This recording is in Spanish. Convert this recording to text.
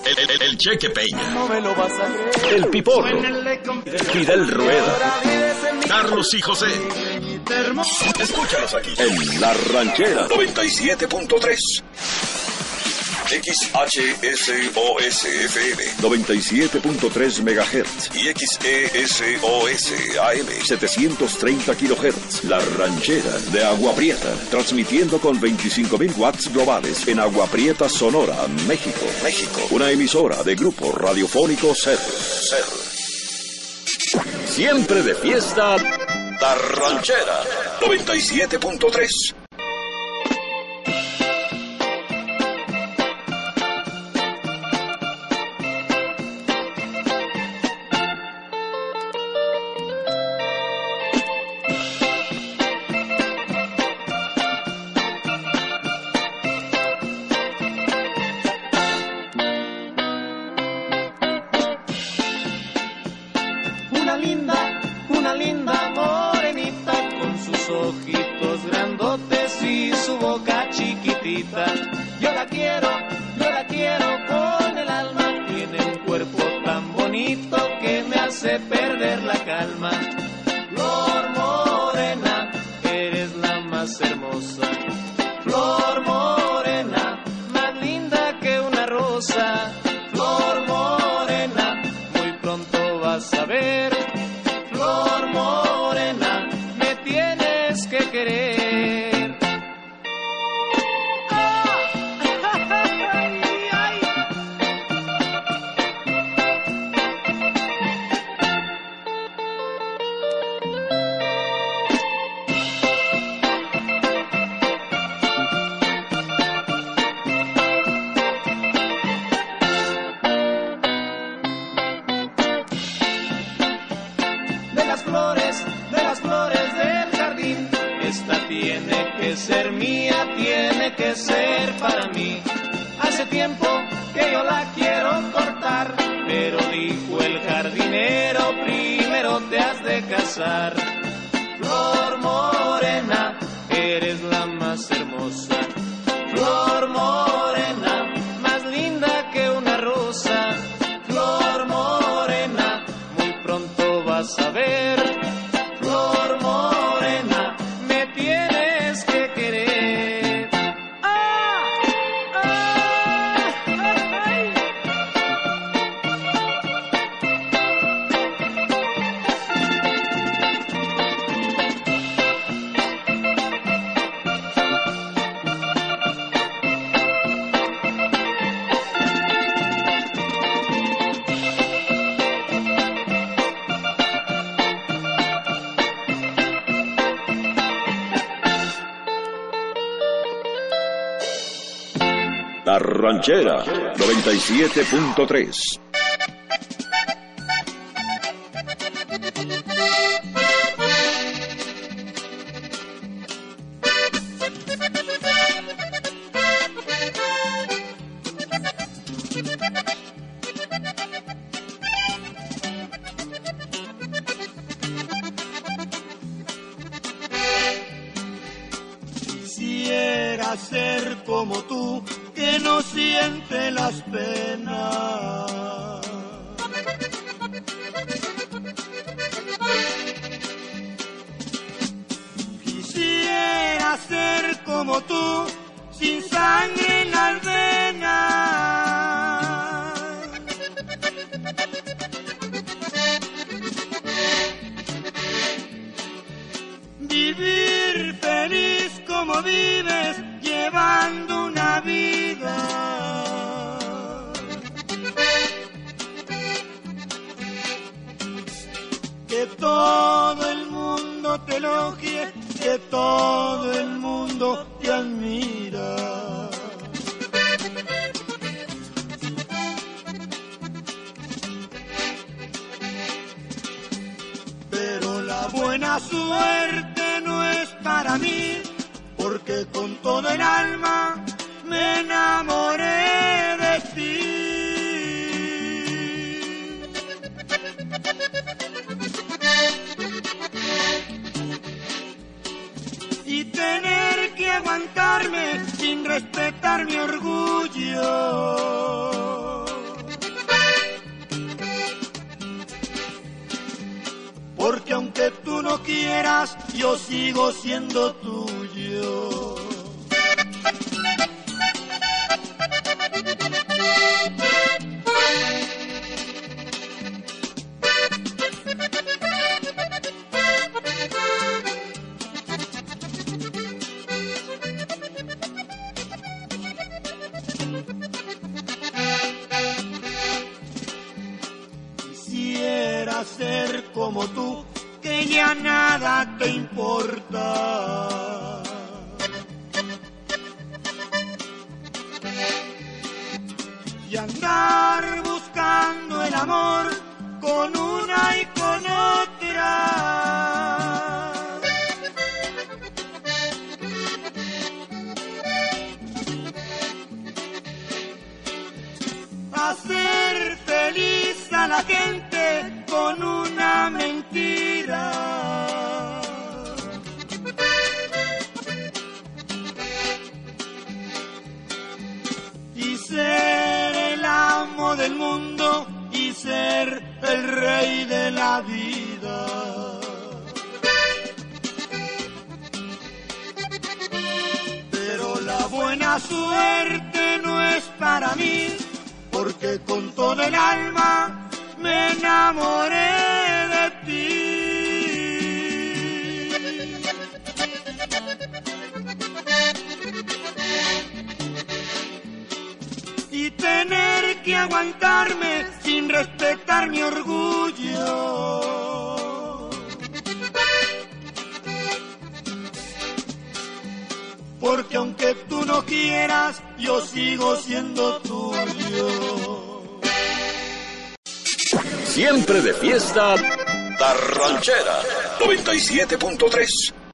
El Cheque Peña. No me lo vas a creer. El Piporro. Fidel Rueda. Carlos y José. Escúchanos aquí en La Ranchera 97.3. XHSOSFM 97.3 MHz y XESOS AM 730 kHz. La Ranchera de Agua Prieta, transmitiendo con 25.000 watts globales en Agua Prieta, Sonora, México. Una emisora de Grupo Radiofónico Ser. Siempre de fiesta, La Ranchera 97.3. Una linda morenita con sus ojitos grandotes y su boca chiquitita. Yo la quiero con el alma. Tiene un cuerpo tan bonito que me hace perder la calma. Flor morena, eres la más hermosa. Flor morena, más linda que una rosa. Flor morena, muy pronto vas a ver. Flor morena, me tienes que querer. De las flores del jardín, esta tiene que ser mía, tiene que ser para mí. Hace tiempo que yo la quiero cortar, pero dijo el jardinero, primero te has de casar. Flor morena, eres la más hermosa. Flor morena, más linda que una rosa. Flor morena, muy pronto vas a ver. Flor morena, me tienes que querer. La Ranchera 97.3. Quisiera ser como tú, que no siente las penas. Quisiera ser como tú, sin sangre en las venas. Vivir feliz como vives, llevando una vida que todo el mundo te elogie, que todo el mundo te admira. Pero la buena suerte no es para mí, porque con todo el alma me enamoré de ti. Y tener que aguantarme sin respetar mi orgullo. quieras, yo sigo siendo tuyo. Quisiera ser como tú, que ya nada te importa. Y andar buscando el amor con una y con otra. Hacer feliz a la gente con una mentira. Y ser el amo del mundo y ser el rey de la vida. Pero la buena suerte no es para mí, porque con todo el alma me enamoré de ti. Y tener que aguantarme sin respetar mi orgullo. Porque aunque tú no quieras, yo sigo siendo tuyo. Siempre de fiesta, La Ranchera 97.3.